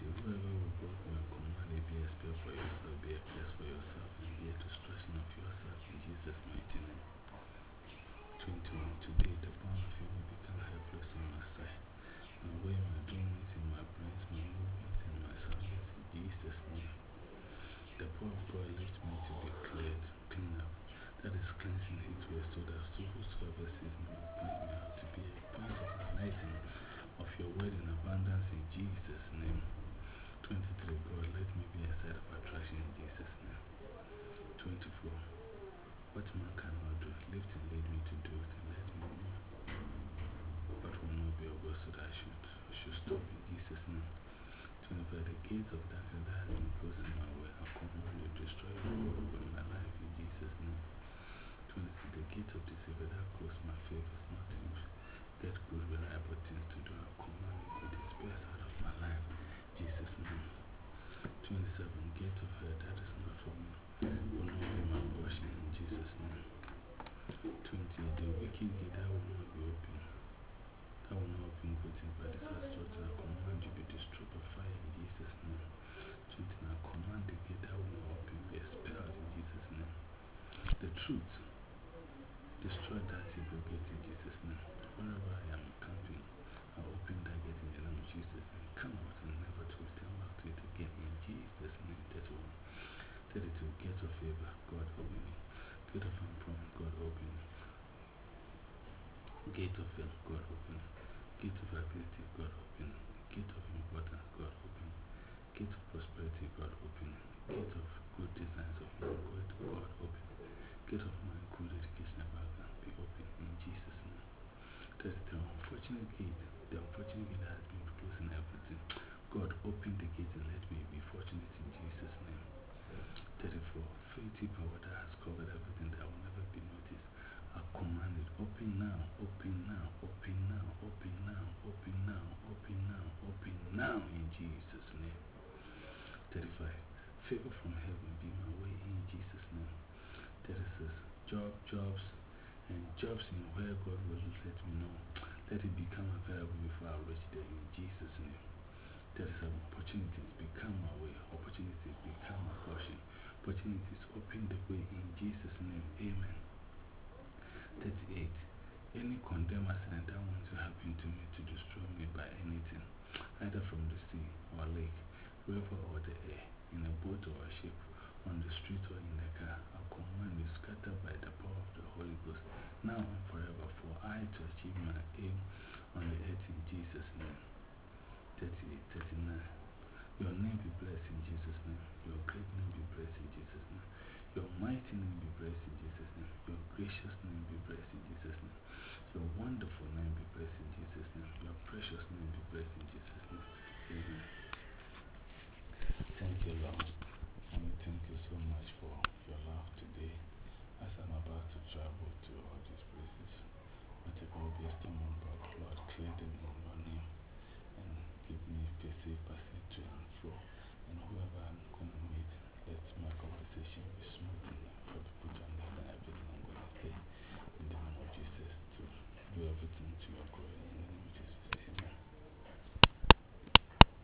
whoever will go your command, be a spell for yourself, be a curse for yourself, and be a destruction of yourself in Jesus' mighty name. 21. Today, the bond of you will become helpless on my side. My way, my doings, in my brains, my movements, and my surroundings in Jesus' name. The power of God lifts me to be cleared, clean up. That is cleansing His way so that whosoever sees me will point me out to be a point of enlightenment of your word in abundance in Jesus' name. 23. God, let me be a site of attraction in Jesus' name. 24. What man cannot do, lift and lead me to do it, and let me know what will not be of God so that I should stop in Jesus' name. 25. The gates of darkness that has been closed in my way, I command you to destroy over my life in Jesus' name. 26. The gate of deceiver that closed my favors, nothing get good, reliable things to do, I command you to disperse out of my life in Jesus' name. 27. Gate of hell that is not for me will not be my portion in Jesus' name. 28. The wicked gate that will not be open, that will not open good things by disastrous, I command you be destroyed by fire in Jesus' name. 29. I command the gate that will not open be expelled in Jesus' name. The truth, destroy that evil gate in Jesus' name. Wherever I am camping, I open that gate in the name of Jesus and come out and never to return back to it again in Jesus' name. 31. 32. Gate of favor, God open it. Gate of employment, God open it. Gate of health, God open it. Gate of ability, God open it. Gate of importance, God open it. Gate of prosperity, God open it. Gate of good designs of my God open it. Gate of my good educational background be open in Jesus' name. 33. Unfortunate gate, the unfortunate gate that has been closed in everything, God open the gate and let me be fortunate in Jesus' name. 34. Faith power that has covered everything that will never be noticed, I command it, open now, open now, open now, open now, open now, open now, open now in Jesus' name. 35. Favor from heaven be my way in Jesus' name. 36. Jobs in where God will let me know. Let it become available before I reach there in Jesus' name. 37. Opportunities become my way. Opportunities become my portion. Opportunities open the way in Jesus' name. Amen. 38. Any condemned accident that wants to happen to me to destroy me by anything, either from the sea or lake, river or the air, in a boat or a ship, on the street or in the car, I command you scattered by the power of the Holy Ghost, now and forever, for I to achieve my aim on the earth in Jesus' name. 38. 39. Your name be blessed in Jesus' name. Your great name be blessed in Jesus' name. Your mighty name be blessed in Jesus' name. Your gracious name be blessed in Jesus' name. Your wonderful name be blessed in Jesus' name. Your precious name be blessed in Jesus' name. Amen. Thank you, Lord. And we thank you so much for your love today.